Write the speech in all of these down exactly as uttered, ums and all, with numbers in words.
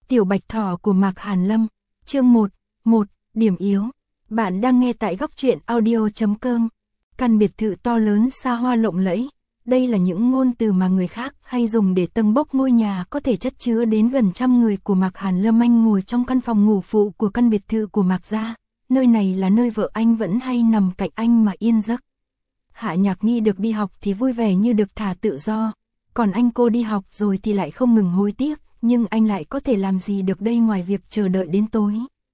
Tiểu Bạch Thỏ của Mạc Hàn Lâm, chương một, một, điểm yếu. Bạn đang nghe tại góc truyện audio chấm com. Căn biệt thự to lớn xa hoa lộng lẫy. Đây là những ngôn từ mà người khác hay dùng để tâng bốc ngôi nhà có thể chất chứa đến gần trăm người của Mạc Hàn Lâm. Anh ngồi trong căn phòng ngủ phụ của căn biệt thự của Mạc gia. Nơi này là nơi vợ anh vẫn hay nằm cạnh anh mà yên giấc. Hạ Nhạc Nhi được đi học thì vui vẻ như được thả tự do. Còn anh cô đi học rồi thì lại không ngừng hối tiếc. Nhưng anh lại có thể làm gì được đây ngoài việc chờ đợi đến tối.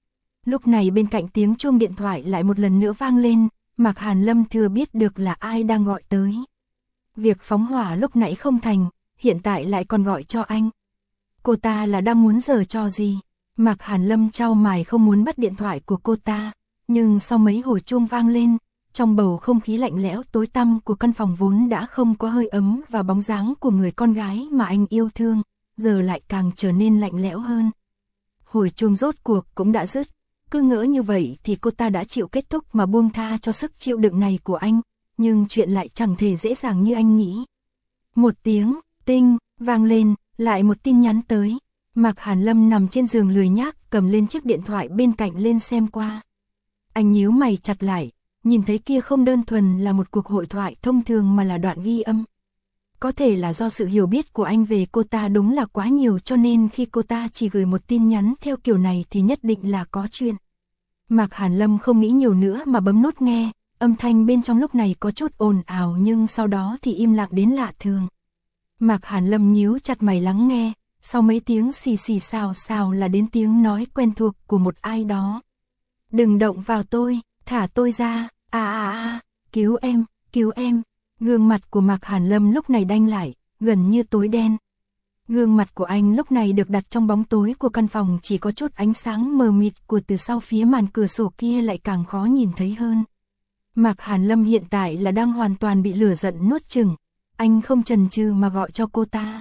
Lúc này bên cạnh tiếng chuông điện thoại lại một lần nữa vang lên. Mạc Hàn Lâm thừa biết được là ai đang gọi tới. Việc phóng hỏa lúc nãy không thành, hiện tại lại còn gọi cho anh. Cô ta là đang muốn giở trò gì? Mạc Hàn Lâm chau mày không muốn bắt điện thoại của cô ta. Nhưng sau mấy hồi chuông vang lên, trong bầu không khí lạnh lẽo tối tăm của căn phòng vốn đã không có hơi ấm và bóng dáng của người con gái mà anh yêu thương, giờ lại càng trở nên lạnh lẽo hơn. Hồi chuông rốt cuộc cũng đã dứt, cứ ngỡ như vậy thì cô ta đã chịu kết thúc mà buông tha cho sức chịu đựng này của anh, nhưng chuyện lại chẳng thể dễ dàng như anh nghĩ. Một tiếng, tinh, vang lên, lại một tin nhắn tới. Mạc Hàn Lâm nằm trên giường lười nhác cầm lên chiếc điện thoại bên cạnh lên xem qua. Anh nhíu mày chặt lại, nhìn thấy kia không đơn thuần là một cuộc hội thoại thông thường mà là đoạn ghi âm. Có thể là do sự hiểu biết của anh về cô ta đúng là quá nhiều cho nên khi cô ta chỉ gửi một tin nhắn theo kiểu này thì nhất định là có chuyện. Mạc Hàn Lâm không nghĩ nhiều nữa mà bấm nút nghe, âm thanh bên trong lúc này có chút ồn ào nhưng sau đó thì im lặng đến lạ thường. Mạc Hàn Lâm nhíu chặt mày lắng nghe, sau mấy tiếng xì xì xào xào là đến tiếng nói quen thuộc của một ai đó. Đừng động vào tôi, thả tôi ra, à à à, cứu em, cứu em. Gương mặt của Mạc Hàn Lâm lúc này đanh lại, gần như tối đen. Gương mặt của anh lúc này được đặt trong bóng tối của căn phòng, chỉ có chút ánh sáng mờ mịt của từ sau phía màn cửa sổ kia lại càng khó nhìn thấy hơn. Mạc Hàn Lâm hiện tại là đang hoàn toàn bị lửa giận nuốt chửng. Anh không chần chừ mà gọi cho cô ta.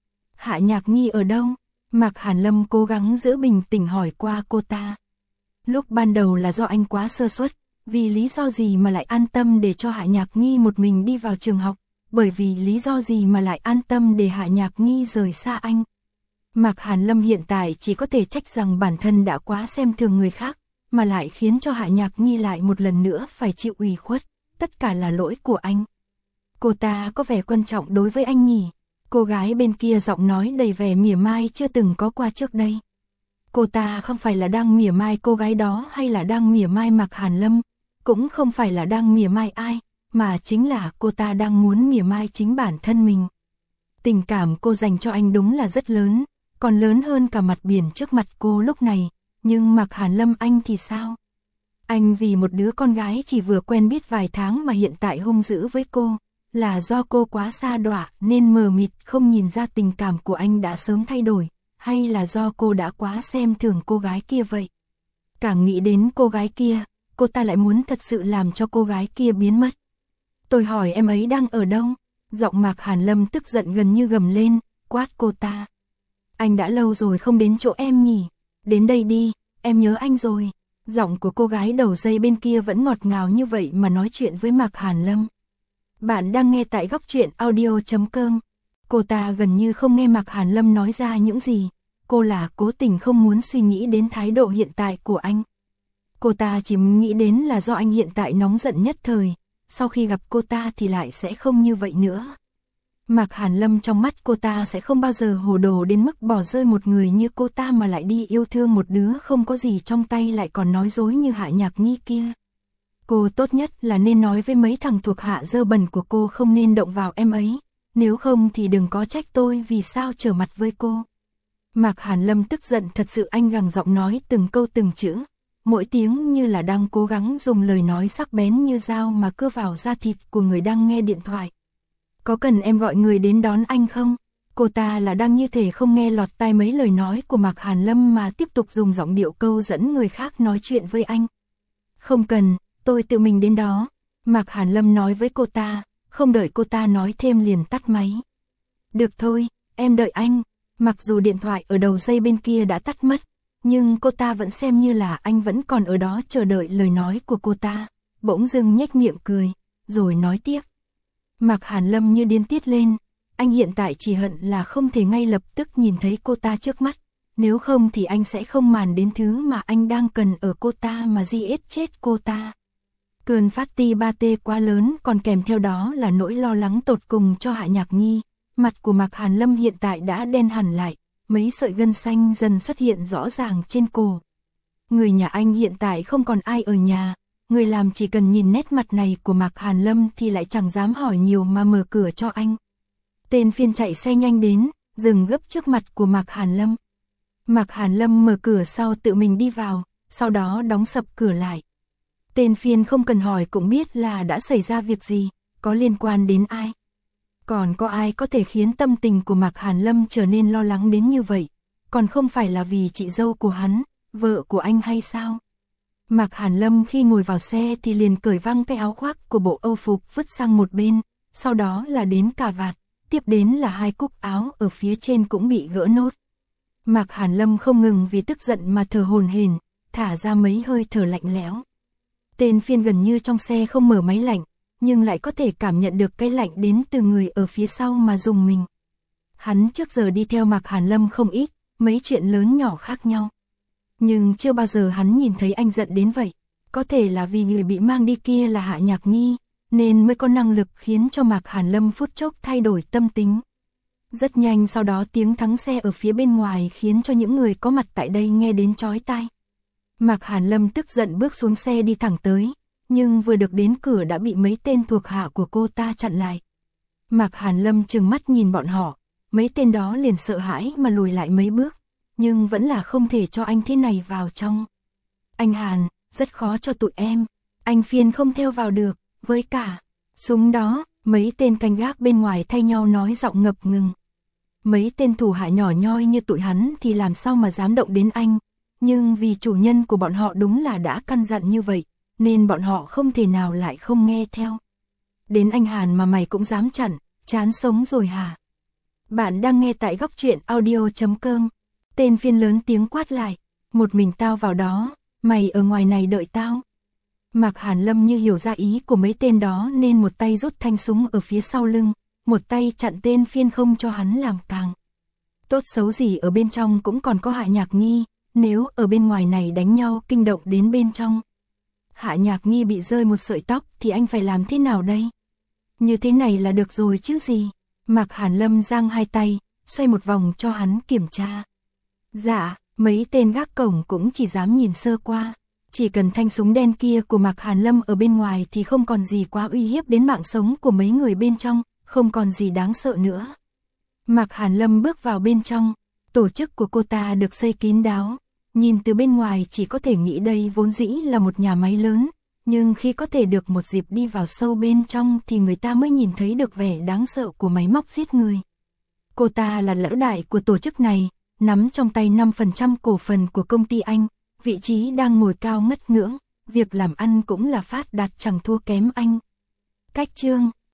Hạ Nhạc Nhi ở đâu? Mạc Hàn Lâm cố gắng giữ bình tĩnh hỏi qua cô ta. Lúc ban đầu là do anh quá sơ suất. Vì lý do gì mà lại an tâm để cho Hạ Nhạc Nhi một mình đi vào trường học? Bởi vì lý do gì mà lại an tâm để Hạ Nhạc Nhi rời xa anh? Mạc Hàn Lâm hiện tại chỉ có thể trách rằng bản thân đã quá xem thường người khác, mà lại khiến cho Hạ Nhạc Nhi lại một lần nữa phải chịu ủy khuất. Tất cả là lỗi của anh. Cô ta có vẻ quan trọng đối với anh nhỉ? Cô gái bên kia giọng nói đầy vẻ mỉa mai chưa từng có qua trước đây. Cô ta không phải là đang mỉa mai cô gái đó hay là đang mỉa mai Mạc Hàn Lâm. Cũng không phải là đang mỉa mai ai, mà chính là cô ta đang muốn mỉa mai chính bản thân mình. Tình cảm cô dành cho anh đúng là rất lớn, còn lớn hơn cả mặt biển trước mặt cô lúc này, nhưng Mạc Hàn Lâm anh thì sao? Anh vì một đứa con gái chỉ vừa quen biết vài tháng mà hiện tại hung dữ với cô, là do cô quá xa đọa nên mờ mịt không nhìn ra tình cảm của anh đã sớm thay đổi, hay là do cô đã quá xem thường cô gái kia vậy? Càng nghĩ đến cô gái kia, cô ta lại muốn thật sự làm cho cô gái kia biến mất. Tôi hỏi em ấy đang ở đâu? Giọng Mạc Hàn Lâm tức giận gần như gầm lên, quát cô ta. Anh đã lâu rồi không đến chỗ em nhỉ? Đến đây đi, em nhớ anh rồi. Giọng của cô gái đầu dây bên kia vẫn ngọt ngào như vậy mà nói chuyện với Mạc Hàn Lâm. Bạn đang nghe tại góc truyện audio chấm com. Cô ta gần như không nghe Mạc Hàn Lâm nói ra những gì. Cô là cố tình không muốn suy nghĩ đến thái độ hiện tại của anh. Cô ta chỉ nghĩ đến là do anh hiện tại nóng giận nhất thời, sau khi gặp cô ta thì lại sẽ không như vậy nữa. Mạc Hàn Lâm trong mắt cô ta sẽ không bao giờ hồ đồ đến mức bỏ rơi một người như cô ta mà lại đi yêu thương một đứa không có gì trong tay lại còn nói dối như Hạ Nhạc Nhi kia. Cô tốt nhất là nên nói với mấy thằng thuộc hạ dơ bẩn của cô không nên động vào em ấy, nếu không thì đừng có trách tôi vì sao trở mặt với cô. Mạc Hàn Lâm tức giận thật sự, anh gằn giọng nói từng câu từng chữ. Mỗi tiếng như là đang cố gắng dùng lời nói sắc bén như dao mà cưa vào da thịt của người đang nghe điện thoại. Có cần em gọi người đến đón anh không? Cô ta là đang như thể không nghe lọt tai mấy lời nói của Mạc Hàn Lâm mà tiếp tục dùng giọng điệu câu dẫn người khác nói chuyện với anh. Không cần, tôi tự mình đến đó. Mạc Hàn Lâm nói với cô ta, không đợi cô ta nói thêm liền tắt máy. Được thôi, em đợi anh. Mặc dù điện thoại ở đầu dây bên kia đã tắt mất, nhưng cô ta vẫn xem như là anh vẫn còn ở đó chờ đợi lời nói của cô ta. Bỗng dưng nhếch miệng cười, rồi nói tiếp. Mạc Hàn Lâm như điên tiết lên, anh hiện tại chỉ hận là không thể ngay lập tức nhìn thấy cô ta trước mắt, nếu không thì anh sẽ không màng đến thứ mà anh đang cần ở cô ta mà giết chết cô ta. Cơn phát ti ba tê quá lớn còn kèm theo đó là nỗi lo lắng tột cùng cho Hạ Nhạc Nhi. Mặt của Mạc Hàn Lâm hiện tại đã đen hẳn lại, mấy sợi gân xanh dần xuất hiện rõ ràng trên cổ. Người nhà anh hiện tại không còn ai ở nhà, người làm chỉ cần nhìn nét mặt này của Mạc Hàn Lâm thì lại chẳng dám hỏi nhiều mà mở cửa cho anh. Tên phiên chạy xe nhanh đến, dừng gấp trước mặt của Mạc Hàn Lâm. Mạc Hàn Lâm mở cửa sau tự mình đi vào, sau đó đóng sập cửa lại. Tên phiên không cần hỏi cũng biết là đã xảy ra việc gì, có liên quan đến ai. Còn có ai có thể khiến tâm tình của Mạc Hàn Lâm trở nên lo lắng đến như vậy, còn không phải là vì chị dâu của hắn, vợ của anh hay sao? Mạc Hàn Lâm khi ngồi vào xe thì liền cởi văng cái áo khoác của bộ Âu phục vứt sang một bên, sau đó là đến cà vạt, tiếp đến là hai cúc áo ở phía trên cũng bị gỡ nốt. Mạc Hàn Lâm không ngừng vì tức giận mà thở hổn hển, thả ra mấy hơi thở lạnh lẽo. Tên phiên gần như trong xe không mở máy lạnh, nhưng lại có thể cảm nhận được cái lạnh đến từ người ở phía sau mà dùng mình. Hắn trước giờ đi theo Mạc Hàn Lâm không ít, mấy chuyện lớn nhỏ khác nhau. Nhưng chưa bao giờ hắn nhìn thấy anh giận đến vậy. Có thể là vì người bị mang đi kia là Hạ Nhạc Nhi, nên mới có năng lực khiến cho Mạc Hàn Lâm phút chốc thay đổi tâm tính. Rất nhanh sau đó tiếng thắng xe ở phía bên ngoài khiến cho những người có mặt tại đây nghe đến chói tai. Mạc Hàn Lâm tức giận bước xuống xe đi thẳng tới, nhưng vừa được đến cửa đã bị mấy tên thuộc hạ của cô ta chặn lại. Mạc Hàn Lâm trừng mắt nhìn bọn họ, mấy tên đó liền sợ hãi mà lùi lại mấy bước, nhưng vẫn là không thể cho anh thế này vào trong. Anh Hàn, rất khó cho tụi em, anh phiên không theo vào được, với cả súng đó, mấy tên canh gác bên ngoài thay nhau nói giọng ngập ngừng. Mấy tên thủ hạ nhỏ nhoi như tụi hắn thì làm sao mà dám động đến anh, nhưng vì chủ nhân của bọn họ đúng là đã căn dặn như vậy, nên bọn họ không thể nào lại không nghe theo. Đến anh Hàn mà mày cũng dám chặn, chán sống rồi hả? Bạn đang nghe tại góc truyện audio chấm com. Tên phiên lớn tiếng quát lại, một mình tao vào đó, mày ở ngoài này đợi tao. Mạc Hàn Lâm như hiểu ra ý của mấy tên đó nên một tay rút thanh súng ở phía sau lưng, một tay chặn tên phiên không cho hắn làm càng. Tốt xấu gì ở bên trong cũng còn có Hạ Nhạc Nhi, nếu ở bên ngoài này đánh nhau kinh động đến bên trong. Hạ Nhạc Nhi bị rơi một sợi tóc thì anh phải làm thế nào đây? Như thế này là được rồi chứ gì? Mạc Hàn Lâm giang hai tay, xoay một vòng cho hắn kiểm tra. Dạ, mấy tên gác cổng cũng chỉ dám nhìn sơ qua. Chỉ cần thanh súng đen kia của Mạc Hàn Lâm ở bên ngoài thì không còn gì quá uy hiếp đến mạng sống của mấy người bên trong, không còn gì đáng sợ nữa. Mạc Hàn Lâm bước vào bên trong, tổ chức của cô ta được xây kín đáo. Nhìn từ bên ngoài chỉ có thể nghĩ đây vốn dĩ là một nhà máy lớn, nhưng khi có thể được một dịp đi vào sâu bên trong thì người ta mới nhìn thấy được vẻ đáng sợ của máy móc giết người. Cô ta là lão đại của tổ chức này, nắm trong tay năm phần trăm cổ phần của công ty anh, vị trí đang ngồi cao ngất ngưỡng, việc làm ăn cũng là phát đạt chẳng thua kém anh. Cách chương,